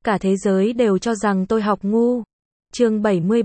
Cả thế giới đều cho rằng tôi học ngu. Chương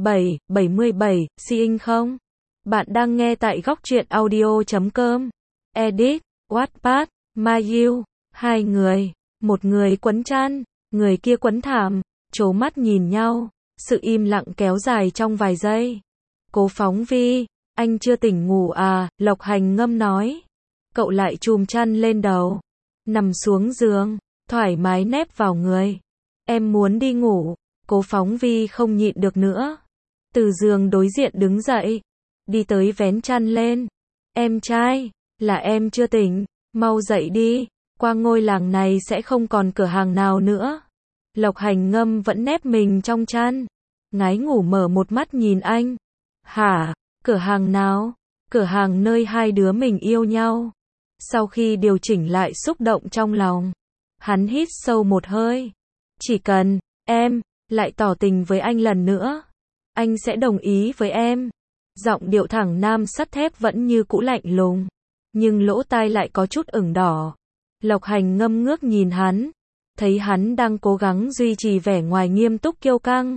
77, Seeing không? Bạn đang nghe tại góc truyện audio.com. Edit, Wattpad, Mail. Hai người. Một người quấn chăn, người kia quấn thảm, trố mắt nhìn nhau. Sự im lặng kéo dài trong vài giây. Cố Phóng Vi, anh chưa tỉnh ngủ à? Lộc Hành Ngâm nói. Cậu lại chùm chăn lên đầu, nằm xuống giường, thoải mái nép vào người. Em muốn đi ngủ. Cố Phóng Vi không nhịn được nữa, từ giường đối diện đứng dậy, đi tới vén chăn lên. Em trai, là em chưa tỉnh, mau dậy đi, qua ngôi làng này sẽ không còn cửa hàng nào nữa. Lộc Hành Ngâm vẫn nép mình trong chăn, ngái ngủ mở một mắt nhìn anh. Hả, cửa hàng nào? Cửa hàng nơi hai đứa mình yêu nhau. Sau khi điều chỉnh lại xúc động trong lòng, hắn hít sâu một hơi. Chỉ cần em lại tỏ tình với anh lần nữa, anh sẽ đồng ý với em. Giọng điệu thẳng nam sắt thép vẫn như cũ lạnh lùng, nhưng lỗ tai lại có chút ửng đỏ. Lộc Hành Ngâm ngước nhìn hắn, thấy hắn đang cố gắng duy trì vẻ ngoài nghiêm túc kiêu căng,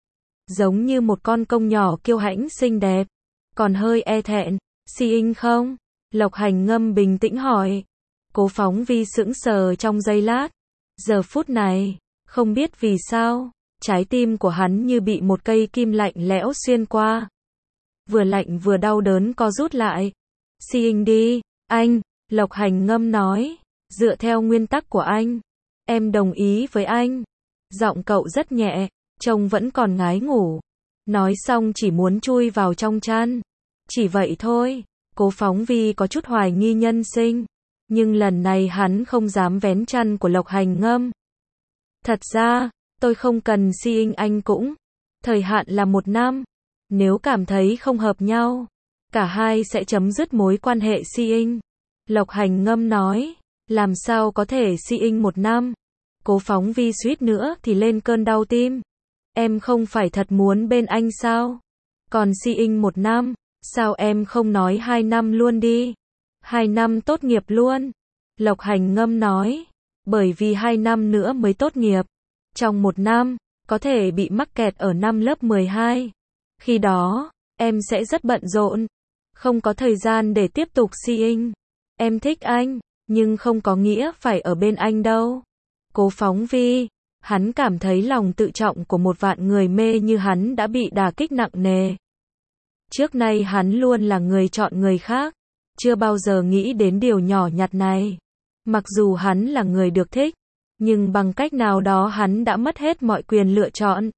giống như một con công nhỏ kiêu hãnh xinh đẹp, còn hơi e thẹn. Seeing không? Lộc Hành Ngâm bình tĩnh hỏi. Cố Phóng Vi sững sờ trong giây lát. Giờ phút này, không biết vì sao, trái tim của hắn như bị một cây kim lạnh lẽo xuyên qua. Vừa lạnh vừa đau đớn co rút lại. Seeing đi, anh, Lộc Hành Ngâm nói. Dựa theo nguyên tắc của anh, em đồng ý với anh. Giọng cậu rất nhẹ, trông vẫn còn ngái ngủ. Nói xong chỉ muốn chui vào trong chăn. Chỉ vậy thôi. Cố Phóng Vi có chút hoài nghi nhân sinh, nhưng lần này hắn không dám vén chăn của Lộc Hành Ngâm. Thật ra, tôi không cần Seeing anh cũng. Thời hạn là 1 năm. Nếu cảm thấy không hợp nhau, cả hai sẽ chấm dứt mối quan hệ. Seeing. Lộc Hành Ngâm nói. Làm sao có thể Seeing 1 năm? Cố Phóng Vi suýt nữa thì lên cơn đau tim. Em không phải thật muốn bên anh sao? Còn Seeing 1 năm, sao em không nói 2 năm luôn đi? 2 năm tốt nghiệp luôn. Lộc Hành Ngâm nói. Bởi vì 2 năm nữa mới tốt nghiệp. Trong 1 năm, có thể bị mắc kẹt ở năm lớp 12. Khi đó, em sẽ rất bận rộn, không có thời gian để tiếp tục Seeing. Em thích anh, nhưng không có nghĩa phải ở bên anh đâu. Cố Phóng Vi, hắn cảm thấy lòng tự trọng của một vạn người mê như hắn đã bị đả kích nặng nề. Trước nay hắn luôn là người chọn người khác, chưa bao giờ nghĩ đến điều nhỏ nhặt này. Mặc dù hắn là người được thích, nhưng bằng cách nào đó hắn đã mất hết mọi quyền lựa chọn.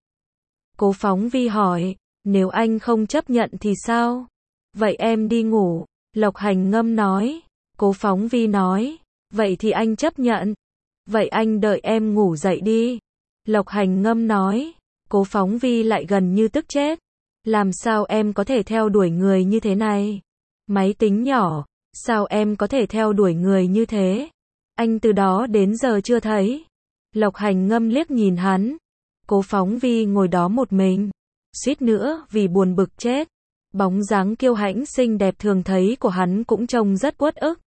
Cố Phóng Vi hỏi, nếu anh không chấp nhận thì sao? Vậy em đi ngủ. Lộc Hành Ngâm nói. Cố Phóng Vi nói, vậy thì anh chấp nhận. Vậy anh đợi em ngủ dậy đi. Lộc Hành Ngâm nói. Cố Phóng Vi lại gần như tức chết. Làm sao em có thể theo đuổi người như thế này? Máy tính nhỏ, sao em có thể theo đuổi người như thế? Anh từ đó đến giờ chưa thấy. Lộc Hành Ngâm liếc nhìn hắn. Cố Phóng Vi ngồi đó một mình, suýt nữa vì buồn bực chết. Bóng dáng kiêu hãnh xinh đẹp thường thấy của hắn cũng trông rất uất ức.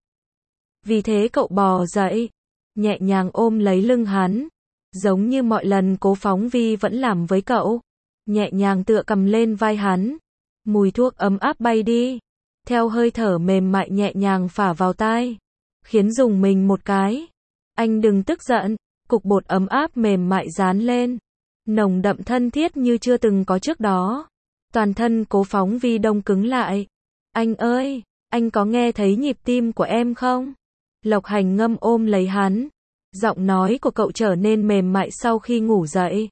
Vì thế cậu bò dậy, nhẹ nhàng ôm lấy lưng hắn, giống như mọi lần Cố Phóng Vi vẫn làm với cậu. Nhẹ nhàng tựa cầm lên vai hắn. Mùi thuốc ấm áp bay đi, theo hơi thở mềm mại nhẹ nhàng phả vào tai, khiến rùng mình một cái. Anh đừng tức giận. Cục bột ấm áp mềm mại dán lên, nồng đậm thân thiết như chưa từng có trước đó. Toàn thân Cố Phóng Vi đông cứng lại. Anh ơi, anh có nghe thấy nhịp tim của em không? Lộc Hành Ngâm ôm lấy hắn. Giọng nói của cậu trở nên mềm mại sau khi ngủ dậy.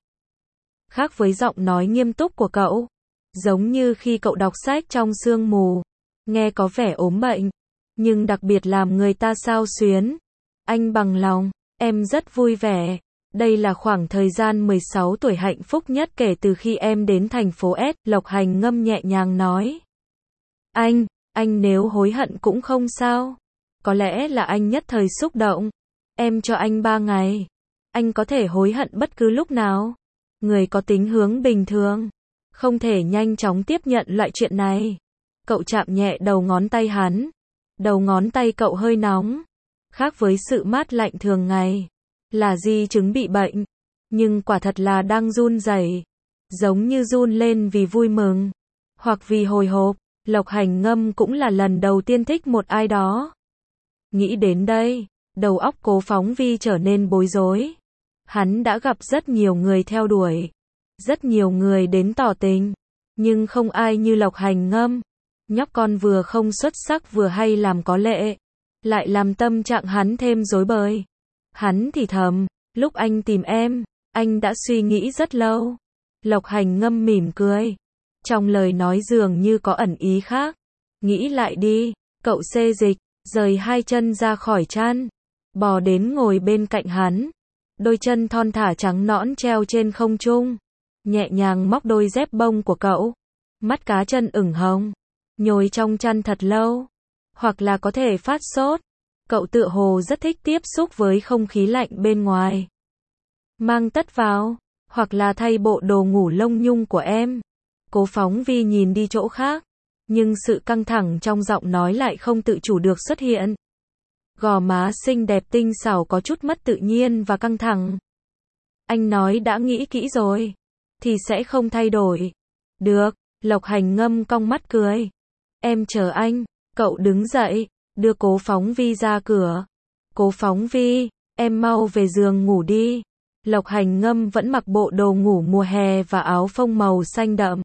Khác với giọng nói nghiêm túc của cậu, giống như khi cậu đọc sách trong sương mù, nghe có vẻ ốm bệnh, nhưng đặc biệt làm người ta xao xuyến. Anh bằng lòng, em rất vui vẻ. Đây là khoảng thời gian 16 tuổi hạnh phúc nhất kể từ khi em đến thành phố S. Lộc Hành Ngâm nhẹ nhàng nói. Anh nếu hối hận cũng không sao. Có lẽ là anh nhất thời xúc động. Em cho anh 3 ngày. Anh có thể hối hận bất cứ lúc nào. Người có tính hướng bình thường không thể nhanh chóng tiếp nhận loại chuyện này. Cậu chạm nhẹ đầu ngón tay hắn. Đầu ngón tay cậu hơi nóng, khác với sự mát lạnh thường ngày. Là di chứng bị bệnh. nhưng quả thật là đang run rẩy, giống như run lên vì vui mừng, hoặc vì hồi hộp. Lộc Hành Ngâm cũng là lần đầu tiên thích một ai đó. Nghĩ đến đây, đầu óc Cố Phóng Vi trở nên bối rối. Hắn đã gặp rất nhiều người theo đuổi, rất nhiều người đến tỏ tình, nhưng không ai như Lộc Hành Ngâm. Nhóc con vừa không xuất sắc vừa hay làm có lệ, lại làm tâm trạng hắn thêm rối bời. Hắn thì thầm, lúc anh tìm em, anh đã suy nghĩ rất lâu. Lộc Hành Ngâm mỉm cười, trong lời nói dường như có ẩn ý khác. Nghĩ lại đi, cậu xê dịch, rời hai chân ra khỏi chăn, bò đến ngồi bên cạnh hắn. Đôi chân thon thả trắng nõn treo trên không trung, nhẹ nhàng móc đôi dép bông của cậu. Mắt cá chân ửng hồng, nhồi trong chăn thật lâu, hoặc là có thể phát sốt. Cậu tựa hồ rất thích tiếp xúc với không khí lạnh bên ngoài. Mang tất vào, hoặc là thay bộ đồ ngủ lông nhung của em. Cố Phóng Vi nhìn đi chỗ khác, nhưng sự căng thẳng trong giọng nói lại không tự chủ được xuất hiện. Gò má xinh đẹp tinh xảo có chút mất tự nhiên và căng thẳng. Anh nói đã nghĩ kỹ rồi, thì sẽ không thay đổi. Được, Lộc Hành Ngâm cong mắt cười. Em chờ anh. Cậu đứng dậy, đưa Cố Phóng Vi ra cửa. Cố Phóng Vi, em mau về giường ngủ đi. Lộc Hành Ngâm vẫn mặc bộ đồ ngủ mùa hè và áo phông màu xanh đậm.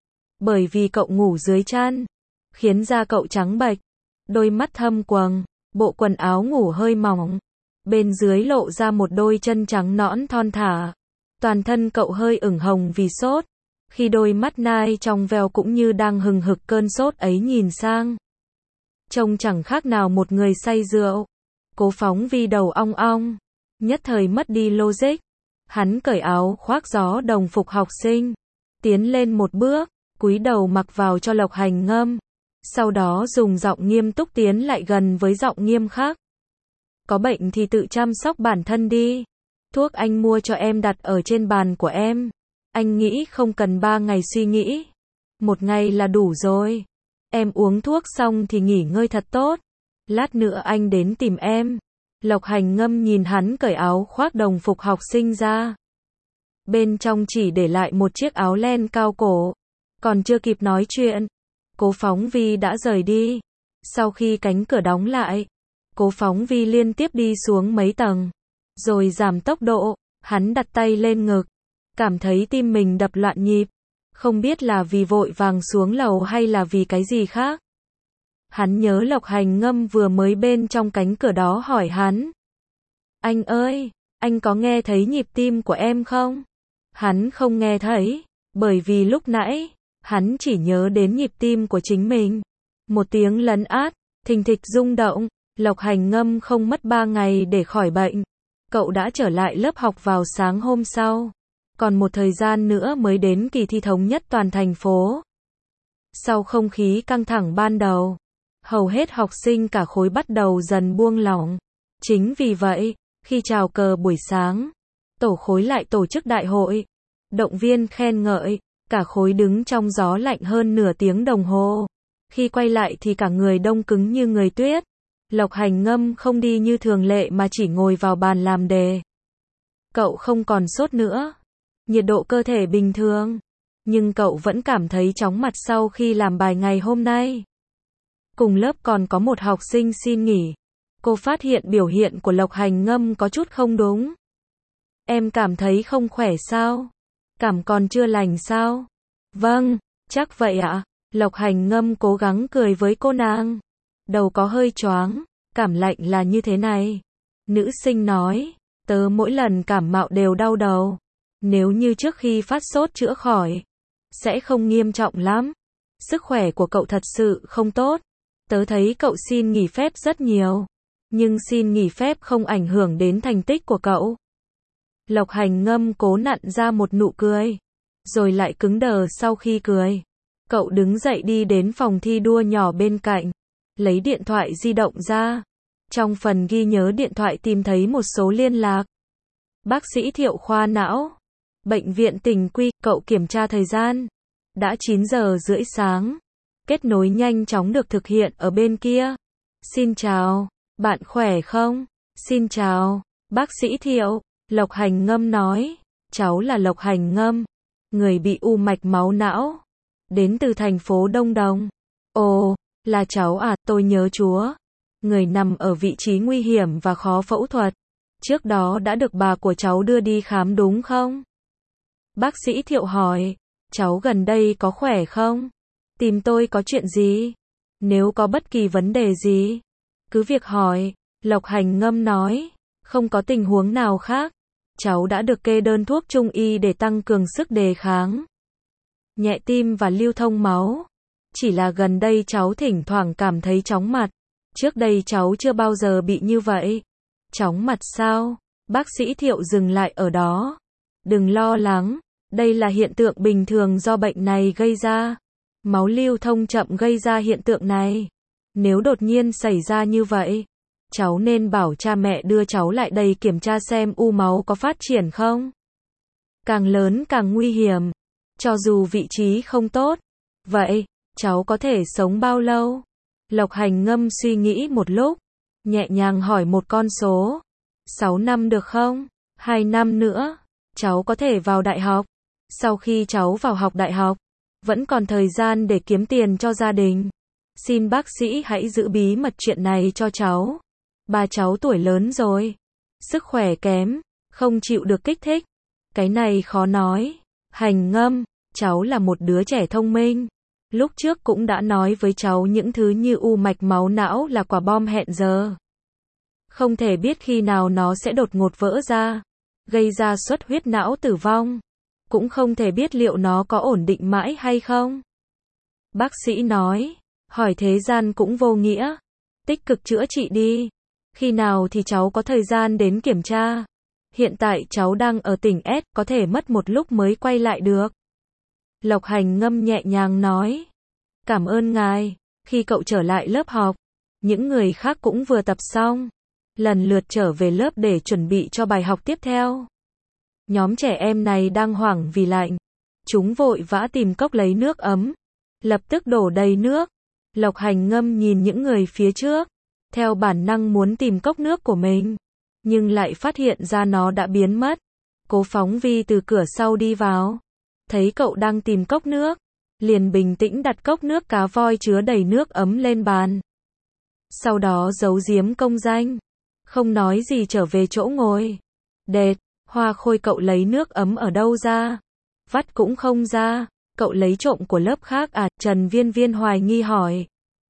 Bởi vì cậu ngủ dưới chăn, khiến da cậu trắng bệch, đôi mắt thâm quầng, bộ quần áo ngủ hơi mỏng. Bên dưới lộ ra một đôi chân trắng nõn thon thả. Toàn thân cậu hơi ửng hồng vì sốt, khi đôi mắt nai trong veo cũng như đang hừng hực cơn sốt ấy nhìn sang. Trông chẳng khác nào một người say rượu. Cố Phóng Vi đầu ong ong, nhất thời mất đi logic. Hắn cởi áo khoác gió đồng phục học sinh, tiến lên một bước, cúi đầu mặc vào cho Lộc Hành Ngâm. Sau đó dùng giọng nghiêm túc tiến lại gần với giọng nghiêm khắc. Có bệnh thì tự chăm sóc bản thân đi. Thuốc anh mua cho em đặt ở trên bàn của em. Anh nghĩ không cần 3 ngày suy nghĩ. 1 ngày là đủ rồi. Em uống thuốc xong thì nghỉ ngơi thật tốt. Lát nữa anh đến tìm em. Lộc Hành Ngâm nhìn hắn cởi áo khoác đồng phục học sinh ra. Bên trong chỉ để lại một chiếc áo len cao cổ. Còn chưa kịp nói chuyện, Cố Phóng Vi đã rời đi. Sau khi cánh cửa đóng lại, Cố Phóng Vi liên tiếp đi xuống mấy tầng, rồi giảm tốc độ. Hắn đặt tay lên ngực, cảm thấy tim mình đập loạn nhịp. Không biết là vì vội vàng xuống lầu hay là vì cái gì khác. Hắn nhớ Lộc Hành Ngâm vừa mới bên trong cánh cửa đó hỏi hắn. Anh ơi, anh có nghe thấy nhịp tim của em không? Hắn không nghe thấy, bởi vì lúc nãy, hắn chỉ nhớ đến nhịp tim của chính mình. Một tiếng lấn át, thình thịch rung động. Lộc Hành Ngâm không mất 3 ngày để khỏi bệnh. Cậu đã trở lại lớp học vào sáng hôm sau. Còn một thời gian nữa mới đến kỳ thi thống nhất toàn thành phố. Sau không khí căng thẳng ban đầu, hầu hết học sinh cả khối bắt đầu dần buông lỏng. Chính vì vậy, khi chào cờ buổi sáng, tổ khối lại tổ chức đại hội, động viên khen ngợi, cả khối đứng trong gió lạnh hơn nửa tiếng đồng hồ. Khi quay lại thì cả người đông cứng như người tuyết. Lộc Hành Ngâm không đi như thường lệ mà chỉ ngồi vào bàn làm đề. Cậu không còn sốt nữa, nhiệt độ cơ thể bình thường, nhưng cậu vẫn cảm thấy chóng mặt sau khi làm bài ngày hôm nay. Cùng lớp còn có một học sinh xin nghỉ. Cô phát hiện biểu hiện của Lộc Hành Ngâm có chút không đúng. Em cảm thấy không khỏe sao? Cảm còn chưa lành sao? Vâng, chắc vậy ạ. Lộc Hành Ngâm cố gắng cười với cô nàng. Đầu có hơi choáng, cảm lạnh là như thế này. Nữ sinh nói, tớ mỗi lần cảm mạo đều đau đầu. Nếu như trước khi phát sốt chữa khỏi, sẽ không nghiêm trọng lắm. Sức khỏe của cậu thật sự không tốt. Tớ thấy cậu xin nghỉ phép rất nhiều, nhưng xin nghỉ phép không ảnh hưởng đến thành tích của cậu. Lộc Hành Ngâm cố nặn ra một nụ cười, rồi lại cứng đờ sau khi cười. Cậu đứng dậy đi đến phòng thi đua nhỏ bên cạnh, lấy điện thoại di động ra. Trong phần ghi nhớ điện thoại tìm thấy một số liên lạc. Bác sĩ Thiệu khoa não, bệnh viện Tỉnh Quy. Cậu kiểm tra thời gian, đã 9 giờ rưỡi sáng. Kết nối nhanh chóng được thực hiện ở bên kia. Xin chào, bạn khỏe không? Xin chào, bác sĩ Thiệu. Lộc Hành Ngâm nói. cháu là Lộc Hành Ngâm, người bị u mạch máu não, đến từ thành phố Đông Đồng. Ồ, là cháu à, tôi nhớ Chúa. Người nằm ở vị trí nguy hiểm và khó phẫu thuật. Trước đó đã được bà của cháu đưa đi khám đúng không? Bác sĩ Thiệu hỏi, cháu gần đây có khỏe không? Tìm tôi có chuyện gì? Nếu có bất kỳ vấn đề gì, cứ việc hỏi. Lộc Hành Ngâm nói, không có tình huống nào khác. Cháu đã được kê đơn thuốc trung y để tăng cường sức đề kháng, nhẹ tim và lưu thông máu. Chỉ là gần đây cháu thỉnh thoảng cảm thấy chóng mặt. Trước đây cháu chưa bao giờ bị như vậy. Chóng mặt sao? Bác sĩ Thiệu dừng lại ở đó. Đừng lo lắng, đây là hiện tượng bình thường do bệnh này gây ra. Máu lưu thông chậm gây ra hiện tượng này. Nếu đột nhiên xảy ra như vậy, cháu nên bảo cha mẹ đưa cháu lại đây kiểm tra xem u máu có phát triển không. Càng lớn càng nguy hiểm, cho dù vị trí không tốt. Vậy, cháu có thể sống bao lâu? Lộc Hành Ngâm suy nghĩ một lúc, nhẹ nhàng hỏi một con số. 6 năm được không? 2 năm nữa, cháu có thể vào đại học. Sau khi cháu vào học đại học, vẫn còn thời gian để kiếm tiền cho gia đình. Xin bác sĩ hãy giữ bí mật chuyện này cho cháu. Ba cháu tuổi lớn rồi, sức khỏe kém, không chịu được kích thích. Cái này khó nói. Hành Ngâm, cháu là một đứa trẻ thông minh. Lúc trước cũng đã nói với cháu những thứ như u mạch máu não là quả bom hẹn giờ. Không thể biết khi nào nó sẽ đột ngột vỡ ra, gây ra xuất huyết não tử vong. Cũng không thể biết liệu nó có ổn định mãi hay không. Bác sĩ nói, hỏi thế gian cũng vô nghĩa. Tích cực chữa trị đi. Khi nào thì cháu có thời gian đến kiểm tra? Hiện tại cháu đang ở tỉnh S, có thể mất một lúc mới quay lại được. Lộc Hành Ngâm nhẹ nhàng nói. Cảm ơn ngài. Khi cậu trở lại lớp học, những người khác cũng vừa tập xong, lần lượt trở về lớp để chuẩn bị cho bài học tiếp theo. Nhóm trẻ em này đang hoảng vì lạnh. Chúng vội vã tìm cốc lấy nước ấm, lập tức đổ đầy nước. Lộc Hành Ngâm nhìn những người phía trước, theo bản năng muốn tìm cốc nước của mình, nhưng lại phát hiện ra nó đã biến mất. Cố Phóng Vi từ cửa sau đi vào, thấy cậu đang tìm cốc nước, liền bình tĩnh đặt cốc nước cá voi chứa đầy nước ấm lên bàn. Sau đó giấu giếm công danh, không nói gì trở về chỗ ngồi. Đệt, Hoa Khôi, cậu lấy nước ấm ở đâu ra? Vắt cũng không ra, cậu lấy trộm của lớp khác à? Trần Viên Viên hoài nghi hỏi.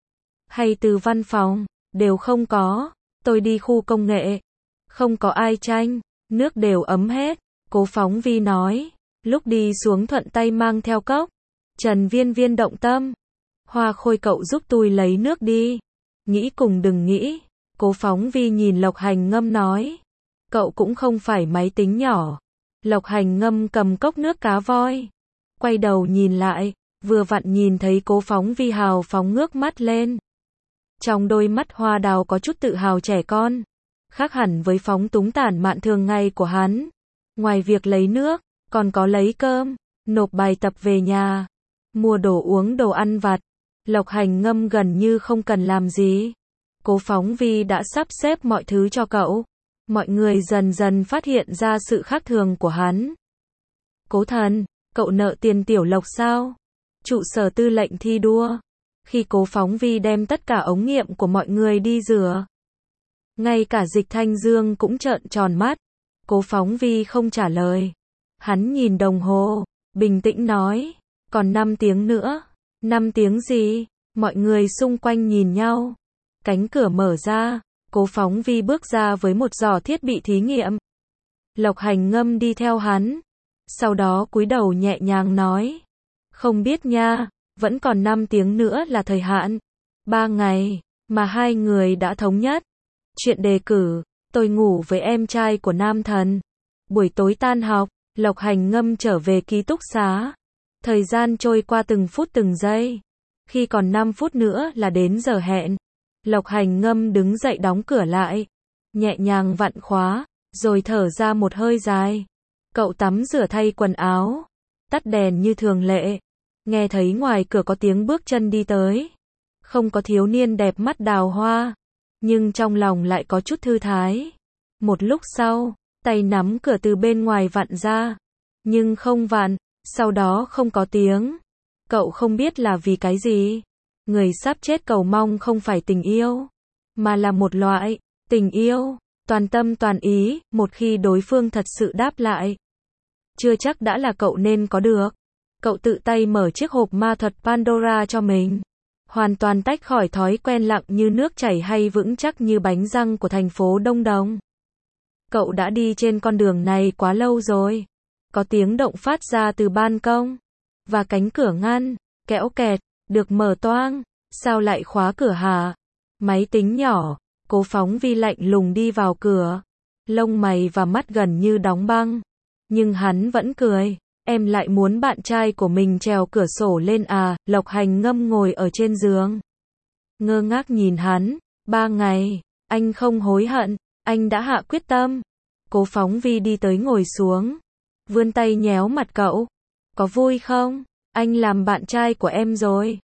Hay từ văn phòng? Đều không có, tôi đi khu công nghệ, không có ai tranh, nước đều ấm hết. Cố Phóng Vi nói, lúc đi xuống thuận tay mang theo cốc. Trần Viên Viên động tâm. Hoa Khôi, cậu giúp tôi lấy nước đi. Nghĩ cùng đừng nghĩ. Cố Phóng Vi nhìn Lộc Hành Ngâm nói, cậu cũng không phải máy tính nhỏ. Lộc Hành Ngâm cầm cốc nước cá voi, quay đầu nhìn lại, vừa vặn nhìn thấy Cố Phóng Vi hào phóng ngước mắt lên. Trong đôi mắt hoa đào có chút tự hào trẻ con, khác hẳn với phóng túng tản mạn thường ngày của hắn. Ngoài việc lấy nước, còn có lấy cơm, nộp bài tập về nhà, mua đồ uống đồ ăn vặt. Lộc Hành Ngâm gần như không cần làm gì. Cố Phóng Vi đã sắp xếp mọi thứ cho cậu. Mọi người dần dần phát hiện ra sự khác thường của hắn. Cố thần, cậu nợ tiền Tiểu Lộc sao? Trụ sở tư lệnh thi đua. Khi Cố Phóng Vi đem tất cả ống nghiệm của mọi người đi rửa, ngay cả Dịch Thanh Dương cũng trợn tròn mắt. Cố Phóng Vi không trả lời. Hắn nhìn đồng hồ, bình tĩnh nói, còn 5 tiếng nữa. 5 tiếng gì? Mọi người xung quanh nhìn nhau. Cánh cửa mở ra, Cố Phóng Vi bước ra với một giỏ thiết bị thí nghiệm. Lộc Hành Ngâm đi theo hắn, sau đó cúi đầu nhẹ nhàng nói, không biết nha, vẫn còn 5 tiếng nữa là thời hạn. 3 ngày, mà hai người đã thống nhất. Chuyện đề cử, tôi ngủ với em trai của Nam Thần. Buổi tối tan học, Lộc Hành Ngâm trở về ký túc xá. Thời gian trôi qua từng phút từng giây. Khi còn 5 phút nữa là đến giờ hẹn, Lộc Hành Ngâm đứng dậy đóng cửa lại, nhẹ nhàng vặn khóa, rồi thở ra một hơi dài. Cậu tắm rửa thay quần áo, tắt đèn như thường lệ. Nghe thấy ngoài cửa có tiếng bước chân đi tới. Không có thiếu niên đẹp mắt đào hoa, nhưng trong lòng lại có chút thư thái. Một lúc sau, tay nắm cửa từ bên ngoài vặn ra. nhưng không vặn, sau đó không có tiếng. Cậu không biết là vì cái gì. Người sắp chết cầu mong không phải tình yêu, mà là một loại tình yêu toàn tâm toàn ý, một khi đối phương thật sự đáp lại, chưa chắc đã là cậu nên có được. Cậu tự tay mở chiếc hộp ma thuật Pandora cho mình, hoàn toàn tách khỏi thói quen lặng như nước chảy hay vững chắc như bánh răng của thành phố Đông Đông. Cậu đã đi trên con đường này quá lâu rồi. Có tiếng động phát ra từ ban công, và cánh cửa ngăn, kẽo kẹt, được mở toang. Sao lại khóa cửa hả? Máy tính nhỏ, Cố Phóng Vi lạnh lùng đi vào cửa. Lông mày và mắt gần như đóng băng. Nhưng hắn vẫn cười. Em lại muốn bạn trai của mình trèo cửa sổ lên à? Lộc Hành ngâm ngồi ở trên giường, ngơ ngác nhìn hắn. 3 ngày, anh không hối hận, anh đã hạ quyết tâm. Cố Phóng Vi đi tới ngồi xuống, vươn tay nhéo mặt cậu. Có vui không? Anh làm bạn trai của em rồi.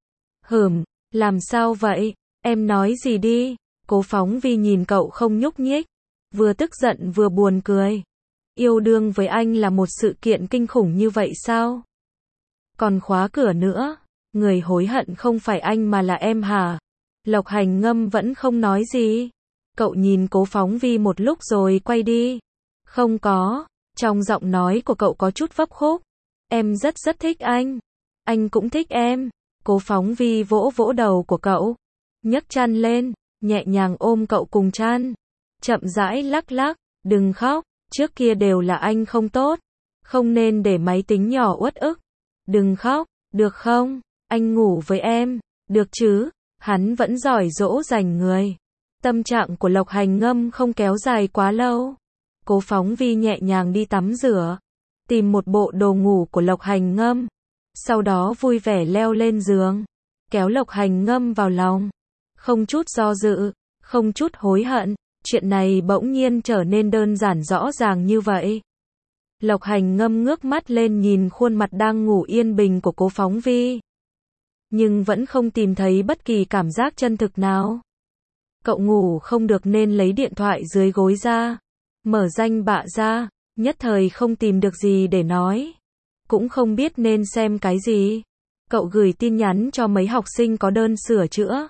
Làm sao vậy? Em nói gì đi? Cố Phóng Vi nhìn cậu không nhúc nhích, vừa tức giận vừa buồn cười. Yêu đương với anh là một sự kiện kinh khủng như vậy sao? Còn khóa cửa nữa, người hối hận không phải anh mà là em hả? Lộc Hành ngâm vẫn không nói gì. Cậu nhìn Cố Phóng Vi một lúc rồi quay đi. Không có, trong giọng nói của cậu có chút vấp khúc. Em rất thích anh cũng thích em. Cố Phóng Vi vỗ vỗ đầu của cậu, nhấc chăn lên, nhẹ nhàng ôm cậu cùng chăn, chậm rãi lắc lắc. Đừng khóc, trước kia đều là anh không tốt, không nên để máy tính nhỏ uất ức. Đừng khóc, được không? Anh ngủ với em, được chứ? Hắn vẫn giỏi dỗ dành người. Tâm trạng của Lộc Hành ngâm không kéo dài quá lâu. Cố Phóng Vi nhẹ nhàng đi tắm rửa, tìm một bộ đồ ngủ của Lộc Hành ngâm, sau đó vui vẻ leo lên giường, kéo Lộc Hành ngâm vào lòng. Không chút do dự, không chút hối hận, chuyện này bỗng nhiên trở nên đơn giản rõ ràng như vậy. Lộc Hành ngâm ngước mắt lên nhìn khuôn mặt đang ngủ yên bình của Cố Phóng Vi, nhưng vẫn không tìm thấy bất kỳ cảm giác chân thực nào. Cậu ngủ không được nên lấy điện thoại dưới gối ra, mở danh bạ ra, nhất thời không tìm được gì để nói, cũng không biết nên xem cái gì. Cậu gửi tin nhắn cho mấy học sinh có đơn sửa chữa,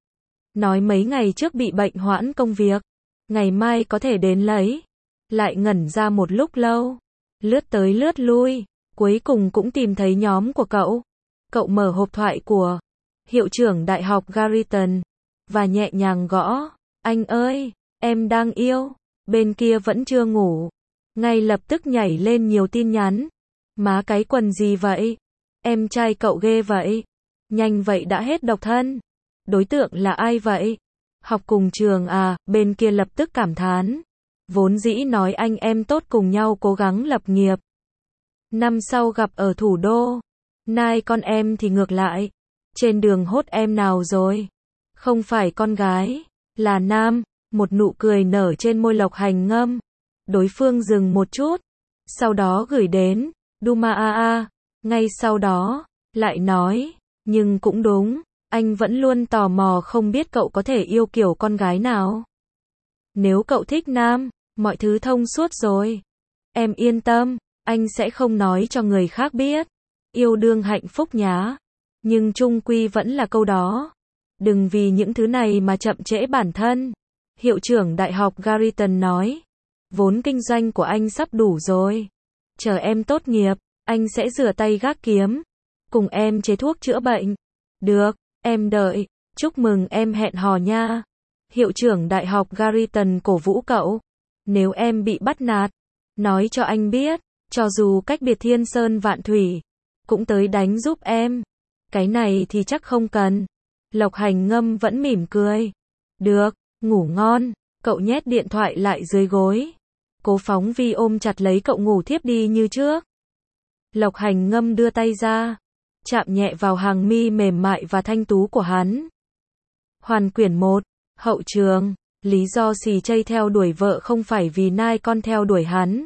nói mấy ngày trước bị bệnh hoãn công việc, ngày mai có thể đến lấy. Lại ngẩn ra một lúc lâu, lướt tới lướt lui, cuối cùng cũng tìm thấy nhóm của cậu. Cậu mở hộp thoại của hiệu trưởng đại học Garrison và nhẹ nhàng gõ. Anh ơi, em đang yêu. Bên kia vẫn chưa ngủ, ngay lập tức nhảy lên nhiều tin nhắn. Má cái quần gì vậy? Em trai cậu ghê vậy. Nhanh vậy đã hết độc thân. Đối tượng là ai vậy? Học cùng trường à? Bên kia lập tức cảm thán. Vốn dĩ nói anh em tốt cùng nhau cố gắng lập nghiệp, năm sau gặp ở thủ đô. Nay con em thì ngược lại. Trên đường hốt em nào rồi? Không phải con gái, là nam. Một nụ cười nở trên môi Lộc Hành ngâm. Đối phương dừng một chút, sau đó gửi đến Duma AA. Ngay sau đó, lại nói, nhưng cũng đúng, anh vẫn luôn tò mò không biết cậu có thể yêu kiểu con gái nào. Nếu cậu thích nam, mọi thứ thông suốt rồi. Em yên tâm, anh sẽ không nói cho người khác biết. Yêu đương hạnh phúc nhá. Nhưng chung quy vẫn là câu đó. Đừng vì những thứ này mà chậm trễ bản thân. Hiệu trưởng đại học Garrison nói. Vốn kinh doanh của anh sắp đủ rồi. Chờ em tốt nghiệp, anh sẽ rửa tay gác kiếm. Cùng em chế thuốc chữa bệnh. Được, em đợi. Chúc mừng em hẹn hò nha. Hiệu trưởng đại học Garrison cổ vũ cậu. Nếu em bị bắt nạt, nói cho anh biết. Cho dù cách biệt thiên sơn vạn thủy, cũng tới đánh giúp em. Cái này thì chắc không cần. Lộc Hành ngâm vẫn mỉm cười. Được, ngủ ngon. Cậu nhét điện thoại lại dưới gối. Cố Phóng Vi ôm chặt lấy cậu ngủ thiếp đi như trước. Lộc Hành ngâm đưa tay ra, chạm nhẹ vào hàng mi mềm mại và thanh tú của hắn. Hoàn quyển 1, hậu trường. Lý do CJ theo đuổi vợ không phải vì nai con theo đuổi hắn,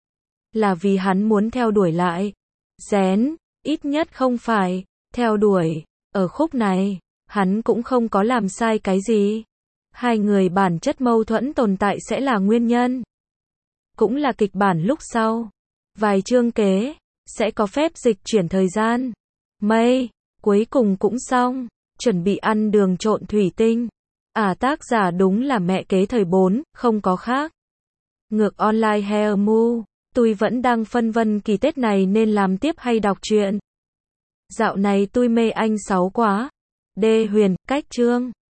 là vì hắn muốn theo đuổi lại. Rén, ít nhất không phải theo đuổi. Ở khúc này, hắn cũng không có làm sai cái gì. Hai người bản chất mâu thuẫn tồn tại sẽ là nguyên nhân, cũng là kịch bản lúc sau. Vài chương kế, sẽ có phép dịch chuyển thời gian. Mây, cuối cùng cũng xong. Chuẩn bị ăn đường trộn thủy tinh. Tác giả đúng là mẹ kế thời 4, không có khác. Ngược online hair mu. Tôi vẫn đang phân vân kỳ Tết này nên làm tiếp hay đọc truyện. Dạo này tôi mê anh Sáu quá. Đê Huyền, cách chương.